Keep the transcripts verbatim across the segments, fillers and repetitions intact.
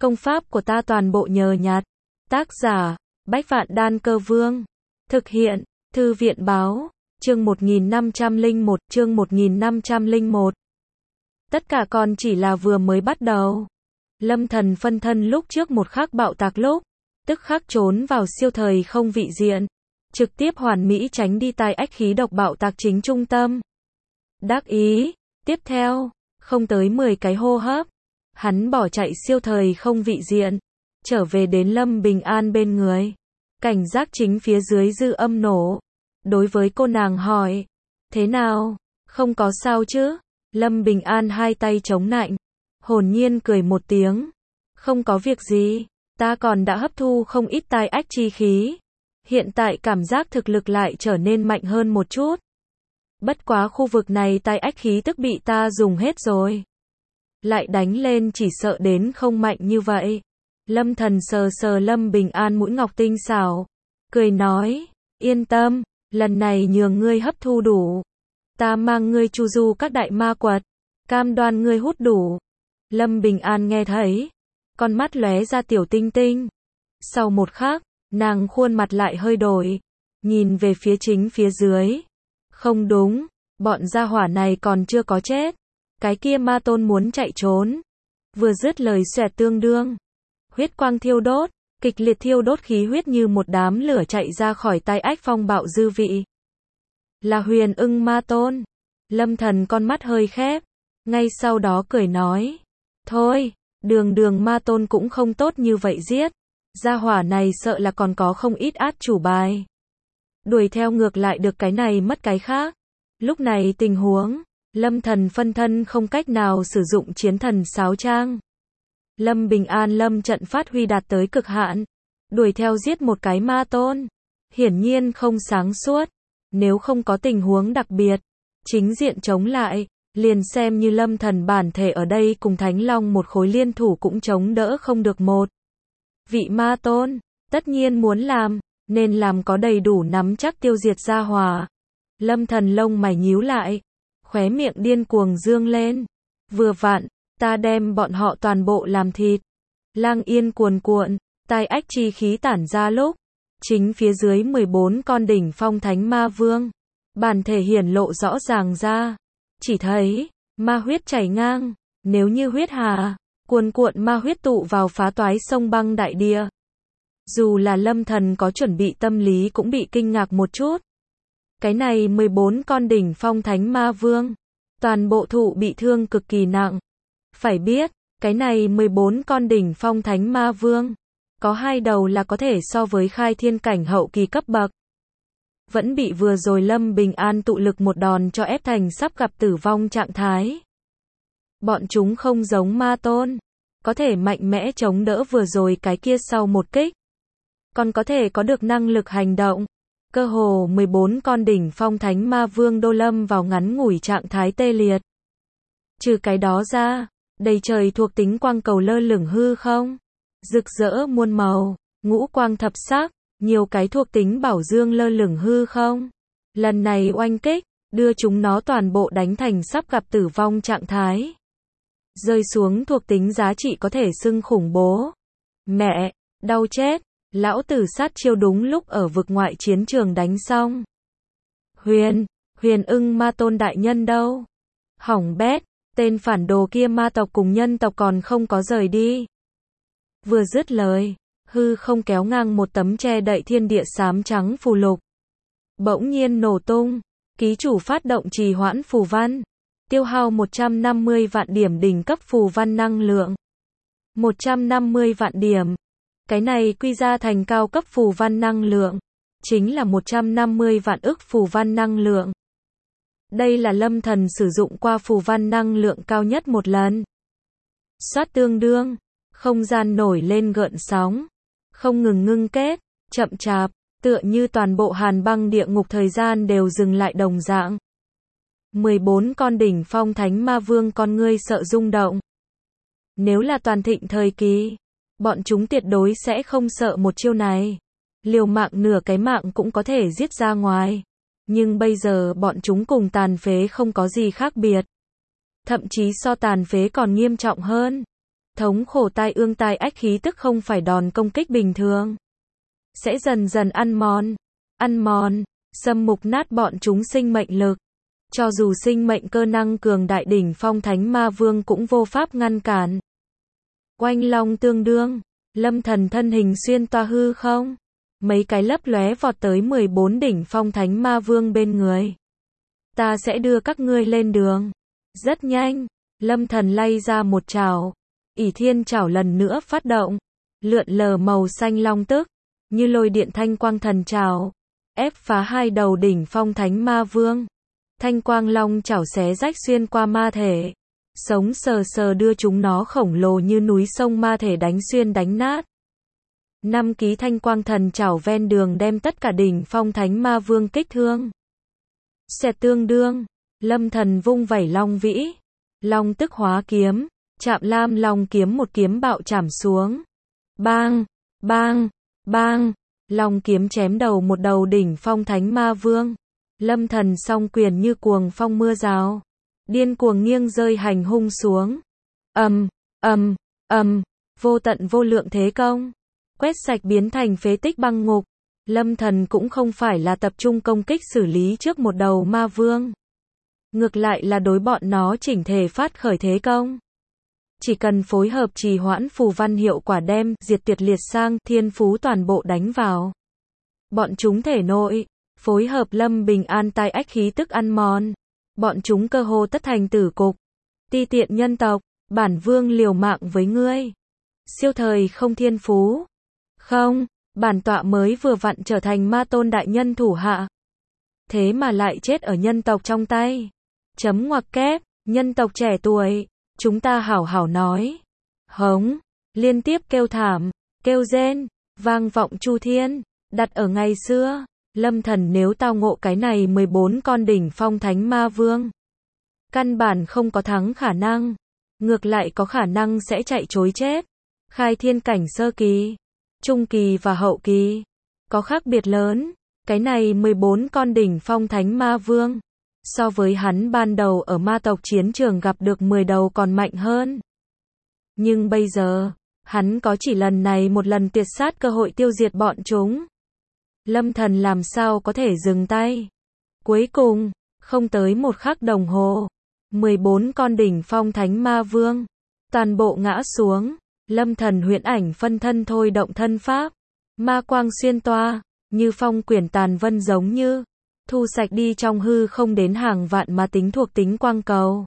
Công pháp của ta toàn bộ nhờ nhặt. Tác giả, Bách Vạn Đan Cơ Vương. Thực hiện, Thư viện Báo. Chương một nghìn năm trăm lẻ một, chương một nghìn năm trăm lẻ một. Tất cả còn chỉ là vừa mới bắt đầu. Lâm Thần phân thân lúc trước một khắc bạo tạc lúc, tức khắc trốn vào siêu thời không vị diện, trực tiếp hoàn mỹ tránh đi tai ách khí độc bạo tạc chính trung tâm. Đắc ý, tiếp theo, không tới mười cái hô hấp, hắn bỏ chạy siêu thời không vị diện, trở về đến Lâm Bình An bên người. Cảnh giác chính phía dưới dư âm nổ. Đối với cô nàng hỏi, thế nào, không có sao chứ? Lâm Bình An hai tay chống nạnh, hồn nhiên cười một tiếng. Không có việc gì, ta còn đã hấp thu không ít tai ách chi khí. Hiện tại cảm giác thực lực lại trở nên mạnh hơn một chút. Bất quá khu vực này tai ách khí tức bị ta dùng hết rồi. Lại đánh lên chỉ sợ đến không mạnh như vậy. Lâm Thần sờ sờ Lâm Bình An mũi ngọc tinh xảo, cười nói, yên tâm, lần này nhường ngươi hấp thu đủ. Ta mang ngươi chu du các đại ma quật, cam đoan ngươi hút đủ. Lâm Bình An nghe thấy, con mắt lóe ra tiểu tinh tinh. Sau một khắc, nàng khuôn mặt lại hơi đổi, nhìn về phía chính phía dưới. Không đúng, bọn gia hỏa này còn chưa có chết. Cái kia ma tôn muốn chạy trốn. Vừa dứt lời xoẹt tương đương. Huyết quang thiêu đốt, kịch liệt thiêu đốt khí huyết như một đám lửa chạy ra khỏi tai ách phong bạo dư vị. Là Huyền Ưng ma tôn. Lâm Thần con mắt hơi khép, ngay sau đó cười nói. Thôi, đường đường ma tôn cũng không tốt như vậy giết. Gia hỏa này sợ là còn có không ít át chủ bài. Đuổi theo ngược lại được cái này mất cái khác. Lúc này tình huống, Lâm Thần phân thân không cách nào sử dụng chiến thần sáo trang. Lâm Bình An lâm trận phát huy đạt tới cực hạn, đuổi theo giết một cái ma tôn. Hiển nhiên không sáng suốt, nếu không có tình huống đặc biệt, chính diện chống lại, liền xem như Lâm Thần bản thể ở đây cùng Thánh Long một khối liên thủ cũng chống đỡ không được một. Vị ma tôn, tất nhiên muốn làm, nên làm có đầy đủ nắm chắc tiêu diệt gia hỏa. Lâm Thần lông mày nhíu lại, khóe miệng điên cuồng dương lên. Vừa vặn, ta đem bọn họ toàn bộ làm thịt. Lang yên cuồn cuộn, tai ách chi khí tản ra lúc, chính phía dưới mười bốn con đỉnh phong thánh ma vương, bản thể hiển lộ rõ ràng ra. Chỉ thấy, ma huyết chảy ngang, nếu như huyết hà, cuồn cuộn ma huyết tụ vào phá toái sông băng đại địa. Dù là Lâm Thần có chuẩn bị tâm lý cũng bị kinh ngạc một chút. Cái này mười bốn con đỉnh phong thánh ma vương, toàn bộ thụ bị thương cực kỳ nặng. Phải biết, cái này mười bốn con đỉnh phong thánh ma vương, có hai đầu là có thể so với khai thiên cảnh hậu kỳ cấp bậc. Vẫn bị vừa rồi Lâm Bình An tụ lực một đòn cho ép thành sắp gặp tử vong trạng thái. Bọn chúng không giống ma tôn, có thể mạnh mẽ chống đỡ vừa rồi cái kia sau một kích. Còn có thể có được năng lực hành động. Cơ hồ mười bốn con đỉnh phong thánh ma vương đô lâm vào ngắn ngủi trạng thái tê liệt. Trừ cái đó ra, đầy trời thuộc tính quang cầu lơ lửng hư không, rực rỡ muôn màu, ngũ quang thập sắc, nhiều cái thuộc tính bảo dương lơ lửng hư không. Lần này oanh kích, đưa chúng nó toàn bộ đánh thành sắp gặp tử vong trạng thái. Rơi xuống thuộc tính giá trị có thể xưng khủng bố. Mẹ, đau chết, lão tử sát chiêu đúng lúc ở vực ngoại chiến trường đánh xong. Huyền, Huyền Ưng ma tôn đại nhân đâu? Hỏng bét. Tên phản đồ kia ma tộc cùng nhân tộc còn không có rời đi. Vừa dứt lời, hư không kéo ngang một tấm che đậy thiên địa xám trắng phù lục. Bỗng nhiên nổ tung, ký chủ phát động trì hoãn phù văn, tiêu hao một trăm năm mươi vạn điểm đỉnh cấp phù văn năng lượng. một trăm năm mươi vạn điểm. Cái này quy ra thành cao cấp phù văn năng lượng, chính là một trăm năm mươi vạn ức phù văn năng lượng. Đây là Lâm Thần sử dụng qua phù văn năng lượng cao nhất một lần. Xoát tương đương, không gian nổi lên gợn sóng, không ngừng ngưng kết, chậm chạp, tựa như toàn bộ hàn băng địa ngục thời gian đều dừng lại đồng dạng. mười bốn con đỉnh phong thánh ma vương con ngươi sợ rung động. Nếu là toàn thịnh thời kỳ, bọn chúng tuyệt đối sẽ không sợ một chiêu này. Liều mạng nửa cái mạng cũng có thể giết ra ngoài. Nhưng bây giờ bọn chúng cùng tàn phế không có gì khác biệt. Thậm chí so tàn phế còn nghiêm trọng hơn. thống khổ tai ương tai ách khí tức không phải đòn công kích bình thường. Sẽ dần dần ăn mòn, ăn mòn, xâm mục nát bọn chúng sinh mệnh lực. Cho dù sinh mệnh cơ năng cường đại đỉnh phong thánh ma vương cũng vô pháp ngăn cản. Oanh long tương đương, Lâm Thần thân hình xuyên toa hư không. Mấy cái lấp lóe vọt tới mười bốn đỉnh phong thánh ma vương bên người. Ta sẽ đưa các ngươi lên đường. Rất nhanh, Lâm Thần lay ra một trảo. ỷ thiên trảo lần nữa phát động. Lượn lờ màu xanh long tức, như lôi điện thanh quang thần trảo. Ép phá hai đầu đỉnh phong thánh ma vương. Thanh quang long chảo xé rách xuyên qua ma thể. Sống sờ sờ đưa chúng nó khổng lồ như núi sông ma thể đánh xuyên đánh nát. Năm ký thanh quang thần chảo ven đường đem tất cả đỉnh phong thánh ma vương kích thương. Xẹt tương đương, Lâm Thần vung vẩy long vĩ. Long tức hóa kiếm, chạm lam long kiếm một kiếm bạo chảm xuống. Bang, bang, bang, long kiếm chém đầu một đầu đỉnh phong thánh ma vương. Lâm Thần song quyền như cuồng phong mưa rào, điên cuồng nghiêng rơi hành hung xuống. Ầm, ầm, ầm, vô tận vô lượng thế công, quét sạch biến thành phế tích băng ngục. Lâm Thần cũng không phải là tập trung công kích xử lý trước một đầu ma vương. Ngược lại là đối bọn nó chỉnh thể phát khởi thế công. Chỉ cần phối hợp trì hoãn phù văn hiệu quả đem diệt tuyệt liệt sang thiên phú toàn bộ đánh vào. Bọn chúng thể nội, phối hợp lâm bình an tai ách khí tức ăn mòn. Bọn chúng cơ hồ tất thành tử cục. Ti tiện nhân tộc, bản vương liều mạng với ngươi. Siêu thời không thiên phú. Không, bản tọa mới vừa vặn trở thành ma tôn đại nhân thủ hạ. Thế mà lại chết ở nhân tộc trong tay. Chấm ngoặc kép, nhân tộc trẻ tuổi, chúng ta hảo hảo nói. Hống, liên tiếp kêu thảm, kêu rên, vang vọng chu thiên. Đặt ở ngày xưa, Lâm Thần nếu tao ngộ cái này mười bốn con đỉnh phong thánh ma vương, căn bản không có thắng khả năng, ngược lại có khả năng sẽ chạy trối chết. Khai thiên cảnh sơ kỳ, trung kỳ và hậu kỳ có khác biệt lớn. Cái này mười bốn con đỉnh phong thánh ma vương, so với hắn ban đầu ở ma tộc chiến trường gặp được mười đầu còn mạnh hơn. Nhưng bây giờ, hắn có chỉ lần này một lần tuyệt sát cơ hội tiêu diệt bọn chúng. Lâm Thần làm sao có thể dừng tay. Cuối cùng, không tới một khắc đồng hồ, mười bốn con đỉnh phong thánh ma vương toàn bộ ngã xuống. Lâm Thần huyễn ảnh phân thân thôi động thân pháp, ma quang xuyên toa, như phong quyển tàn vân giống như thu sạch đi trong hư không đến hàng vạn ma tính thuộc tính quang cầu.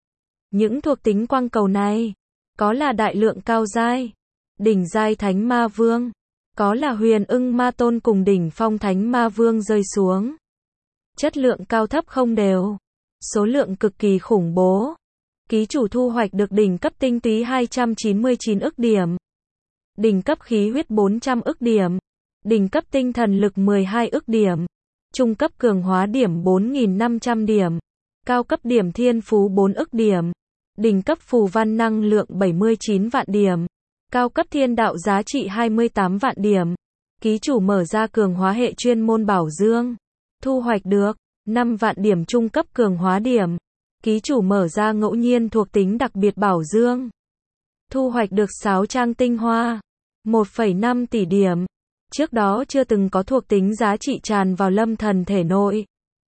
Những thuộc tính quang cầu này, có là đại lượng cao giai, đỉnh giai thánh ma vương, có là huyền ưng ma tôn cùng đỉnh phong thánh ma vương rơi xuống. Chất lượng cao thấp không đều, số lượng cực kỳ khủng bố. Ký chủ thu hoạch được đỉnh cấp tinh túy hai trăm chín mươi chín ức điểm, đỉnh cấp khí huyết bốn trăm ức điểm, đỉnh cấp tinh thần lực mười hai ức điểm, trung cấp cường hóa điểm bốn nghìn năm trăm điểm, cao cấp điểm thiên phú bốn ức điểm, đỉnh cấp phù văn năng lượng bảy mươi chín vạn điểm, cao cấp thiên đạo giá trị hai mươi tám vạn điểm. Ký chủ mở ra cường hóa hệ chuyên môn bảo dương, thu hoạch được năm vạn điểm trung cấp cường hóa điểm. Ký chủ mở ra ngẫu nhiên thuộc tính đặc biệt bảo dương, thu hoạch được sáu trang tinh hoa, một phẩy năm tỷ điểm. Trước đó chưa từng có thuộc tính giá trị tràn vào Lâm Thần thể nội.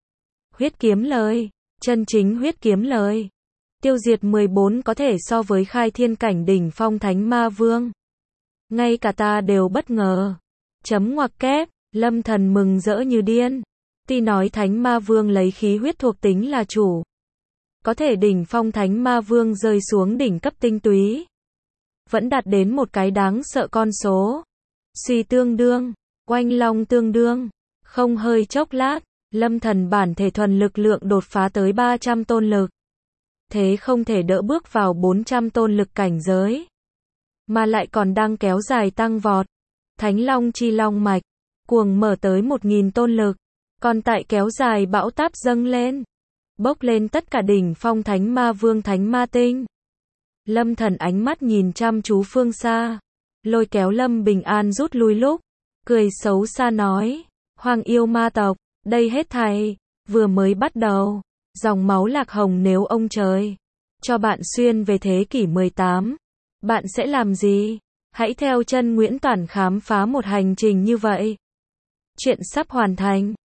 Huyết kiếm lời, chân chính huyết kiếm lời. Tiêu diệt mười bốn có thể so với khai thiên cảnh đỉnh phong thánh ma vương. Ngay cả ta đều bất ngờ. Chấm ngoặc kép, Lâm Thần mừng rỡ như điên. Tuy nói thánh ma vương lấy khí huyết thuộc tính là chủ, có thể đỉnh phong thánh ma vương rơi xuống đỉnh cấp tinh túy, vẫn đạt đến một cái đáng sợ con số. Suy tương đương, oanh long tương đương, không hơi chốc lát, Lâm Thần bản thể thuần lực lượng đột phá tới ba trăm tôn lực. Thế không thể đỡ bước vào bốn trăm tôn lực cảnh giới, mà lại còn đang kéo dài tăng vọt. Thánh long chi long mạch, cuồng mở tới một nghìn tôn lực, còn tại kéo dài bão táp dâng lên, bốc lên tất cả đỉnh phong thánh ma vương thánh ma tinh. Lâm Thần ánh mắt nhìn chăm chú phương xa, lôi kéo Lâm Bình An rút lui lúc, cười xấu xa nói, Hoàng yêu ma tộc, đây hết thảy vừa mới bắt đầu. Dòng máu lạc hồng nếu ông trời cho bạn xuyên về thế kỷ mười tám, Bạn sẽ làm gì? Hãy theo chân Nguyễn Toản khám phá một hành trình như vậy. Chuyện sắp hoàn thành.